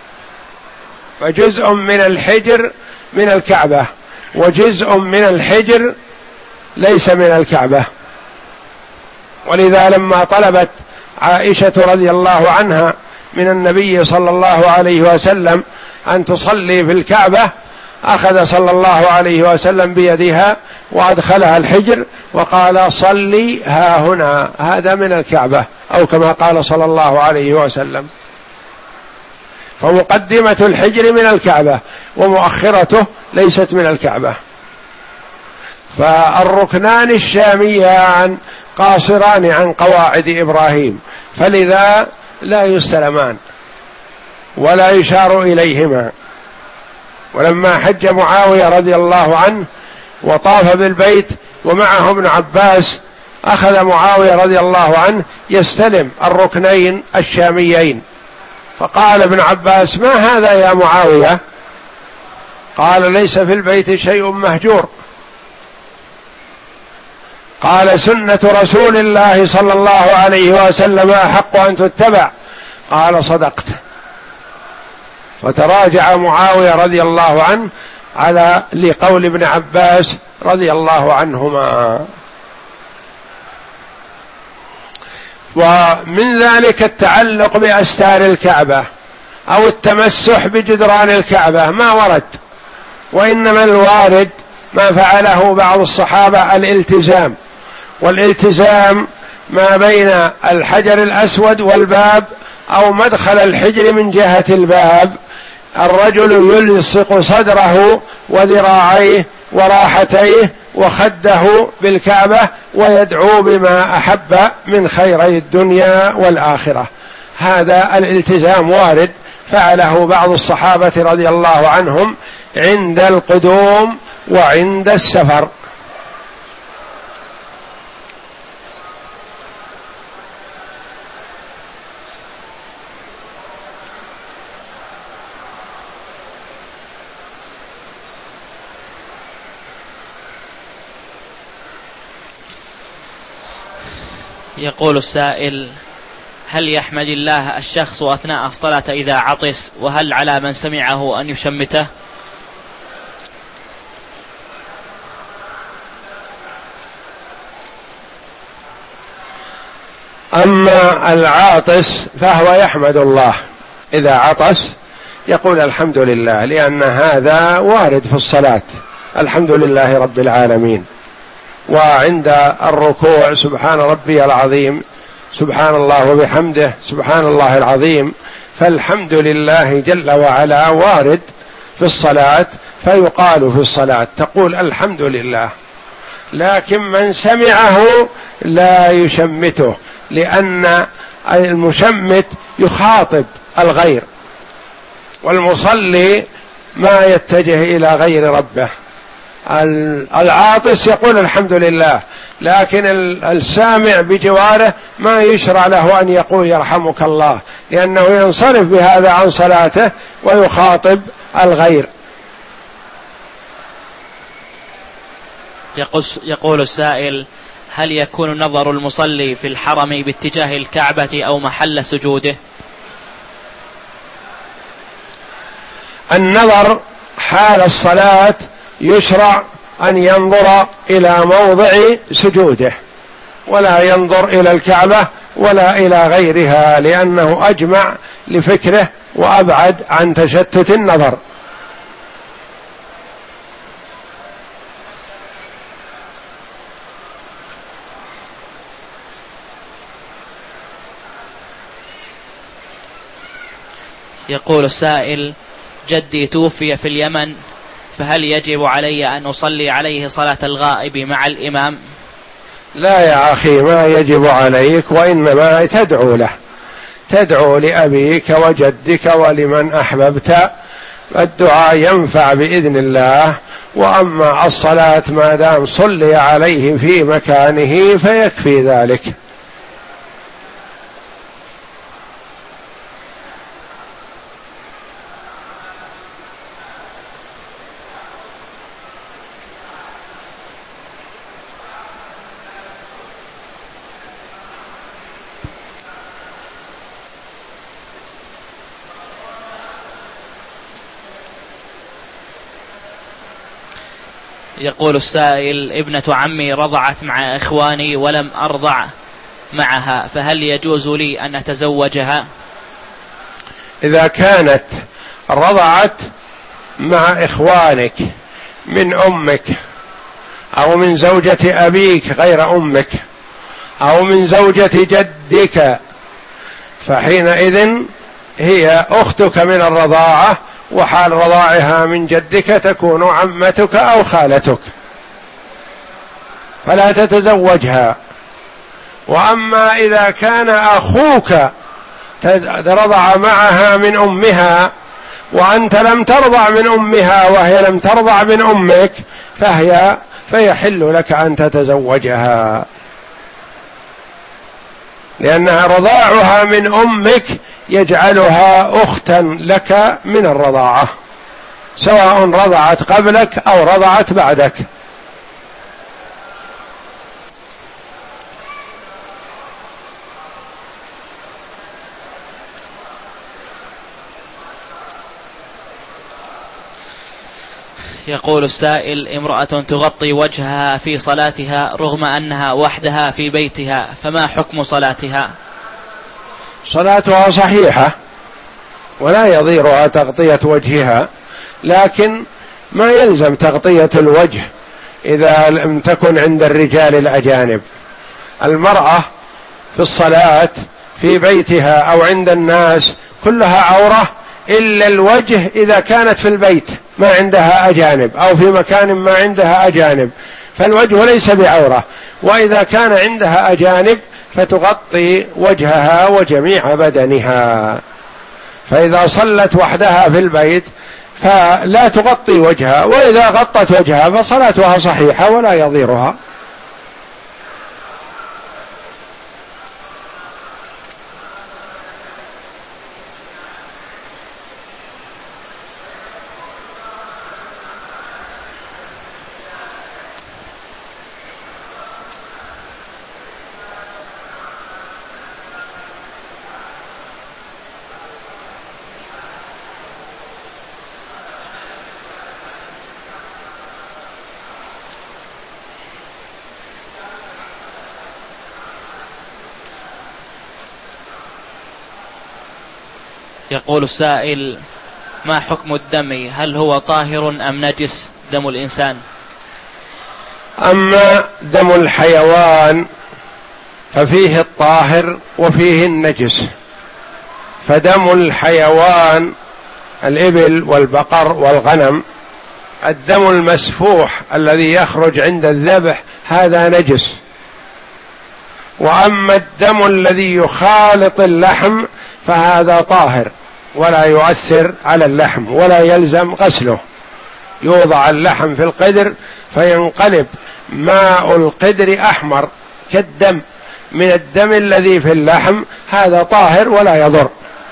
فجزء من الحجر من الكعبة وجزء من الحجر ليس من الكعبة. ولذا لما طلبت عائشة رضي الله عنها من النبي صلى الله عليه وسلم أن تصلي في الكعبة، أخذ صلى الله عليه وسلم بيدها وأدخلها الحجر وقال صلي ها هنا، هذا من الكعبة، أو كما قال صلى الله عليه وسلم. فمقدمة الحجر من الكعبة ومؤخرته ليست من الكعبة. فالركنان الشاميان قاصران عن قواعد إبراهيم، فلذا لا يستلمان ولا يشار إليهما. ولما حج معاوية رضي الله عنه وطاف بالبيت ومعه ابن عباس، أخذ معاوية رضي الله عنه يستلم الركنين الشاميين، فقال ابن عباس: ما هذا يا معاوية؟ قال: ليس في البيت شيء مهجور. قال: سنة رسول الله صلى الله عليه وسلم أحق أن تتبع. قال: صدقت. وتراجع معاوية رضي الله عنه على لقول ابن عباس رضي الله عنهما. ومن ذلك التعلق بأستار الكعبة أو التمسح بجدران الكعبة ما ورد، وإنما الوارد ما فعله بعض الصحابة الالتزام، والالتزام ما بين الحجر الأسود والباب أو مدخل الحجر من جهة الباب، الرجل يلصق صدره وذراعيه وراحتيه وخده بالكعبة ويدعو بما أحب من خيري الدنيا والآخرة. هذا الالتزام وارد فعله بعض الصحابة رضي الله عنهم عند القدوم وعند السفر. يقول السائل: هل يحمد الله الشخص أثناء الصلاة إذا عطس؟ وهل على من سمعه أن يشمته؟ أما العاطس فهو يحمد الله إذا عطس، يقول الحمد لله، لأن هذا وارد في الصلاة، الحمد لله رب العالمين. وعند الركوع سبحان ربي العظيم، سبحان الله وبحمده، سبحان الله العظيم. فالحمد لله جل وعلا وارد في الصلاة، فيقال في الصلاة تقول الحمد لله. لكن من سمعه لا يشمته، لأن المشمت يخاطب الغير، والمصلي ما يتجه إلى غير ربه. العاطس يقول الحمد لله، لكن السامع بجواره ما يشرع له أن يقول يرحمك الله، لأنه ينصرف بهذا عن صلاته ويخاطب الغير. يقول السائل: هل يكون نظر المصلي في الحرم باتجاه الكعبة أو محل سجوده؟ النظر حال الصلاة يشرع أن ينظر إلى موضع سجوده، ولا ينظر إلى الكعبة ولا إلى غيرها، لأنه أجمع لفكره وأبعد عن تشتت النظر. يقول السائل: جدي توفي في اليمن، فهل يجب علي أن أصلي عليه صلاة الغائب مع الإمام؟ لا يا أخي، ما يجب عليك، وإنما تدعو له، تدعو لأبيك وجدك ولمن أحببت، الدعاء ينفع بإذن الله. وأما الصلاة ما دام صلي عليه في مكانه فيكفي ذلك. يقول السائل: ابنة عمي رضعت مع إخواني ولم أرضع معها، فهل يجوز لي أن أتزوجها؟ إذا كانت رضعت مع إخوانك من أمك أو من زوجة أبيك غير أمك أو من زوجة جدك، فحينئذ هي أختك من الرضاعة، وحال رضاعها من جدك تكون عمتك أو خالتك، فلا تتزوجها. وأما إذا كان أخوك رضع معها من أمها وأنت لم ترضع من أمها وهي لم ترضع من أمك، فهي فيحل لك أن تتزوجها، لأنها رضاعها من أمك يجعلها أختا لك من الرضاعة، سواء رضعت قبلك أو رضعت بعدك. يقول السائل: امرأة تغطي وجهها في صلاتها رغم أنها وحدها في بيتها، فما حكم صلاتها؟ صلاتها صحيحة ولا يضيرها تغطية وجهها، لكن ما يلزم تغطية الوجه إذا لم تكن عند الرجال الأجانب. المرأة في الصلاة في بيتها أو عند الناس كلها عورة إلا الوجه إذا كانت في البيت ما عندها أجانب أو في مكان ما عندها أجانب، فالوجه ليس بعورة. وإذا كان عندها أجانب فتغطي وجهها وجميع بدنها، فإذا صلت وحدها في البيت فلا تغطي وجهها، وإذا غطت وجهها فصلاتها صحيحة ولا يضيرها. يقول السائل: ما حكم الدم؟ هل هو طاهر أم نجس دم الإنسان؟ أما دم الحيوان ففيه الطاهر وفيه النجس. فدم الحيوان الإبل والبقر والغنم، الدم المسفوح الذي يخرج عند الذبح هذا نجس. وأما الدم الذي يخالط اللحم فهذا طاهر ولا يؤثر على اللحم ولا يلزم غسله. يوضع اللحم في القدر فينقلب ماء القدر أحمر كالدم من الدم الذي في اللحم، هذا طاهر ولا يضر.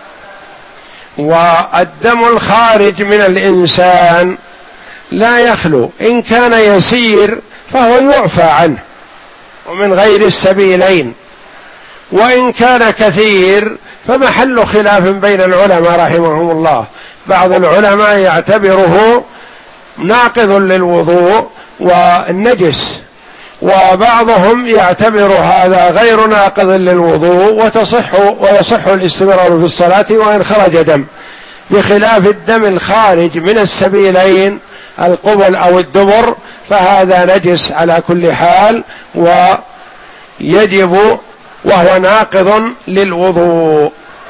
والدم الخارج من الإنسان لا يخلو، إن كان يسير فهو يعفى عنه ومن غير السبيلين، وإن كان كثير فمحل خلاف بين العلماء رحمهم الله. بعض العلماء يعتبره ناقض للوضوء والنجس، وبعضهم يعتبر هذا غير ناقض للوضوء وتصح ويصح الاستمرار في الصلاة وإن خرج دم، بخلاف الدم الخارج من السبيلين القبل أو الدبر فهذا نجس على كل حال ويجب وهو ناقض للوضوء.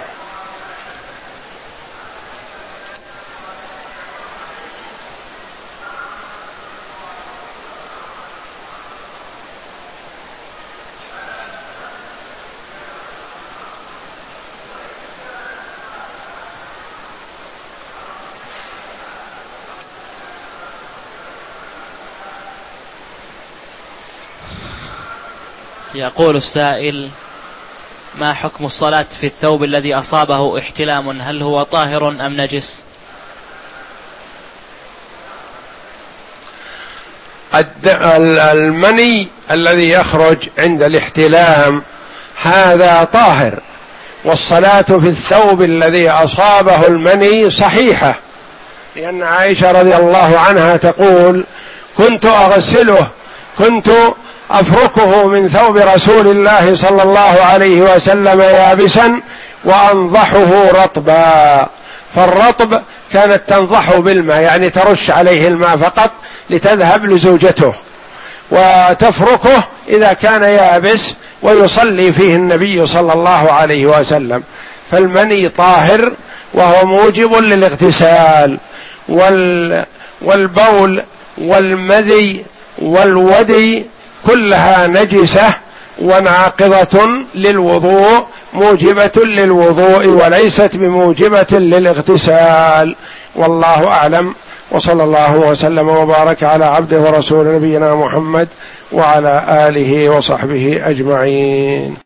يقول السائل: ما حكم الصلاة في الثوب الذي أصابه احتلام؟ هل هو طاهر أم نجس؟ المني الذي يخرج عند الاحتلام هذا طاهر، والصلاة في الثوب الذي أصابه المني صحيحة، لأن عائشة رضي الله عنها تقول: كنت أغسله كنت أفركه من ثوب رسول الله صلى الله عليه وسلم يابسا وأنضحه رطبا. فالرطب كانت تنضحه بالماء، يعني ترش عليه الماء فقط لتذهب لزوجته، وتفركه إذا كان يابس، ويصلي فيه النبي صلى الله عليه وسلم. فالمني طاهر وهو موجب للاغتسال، والبول والمذي والودي كلها نجسة وناقضة للوضوء، موجبة للوضوء وليست بموجبة للاغتسال. والله أعلم، وصلى الله وسلم وبارك على عبده ورسول نبينا محمد وعلى آله وصحبه أجمعين.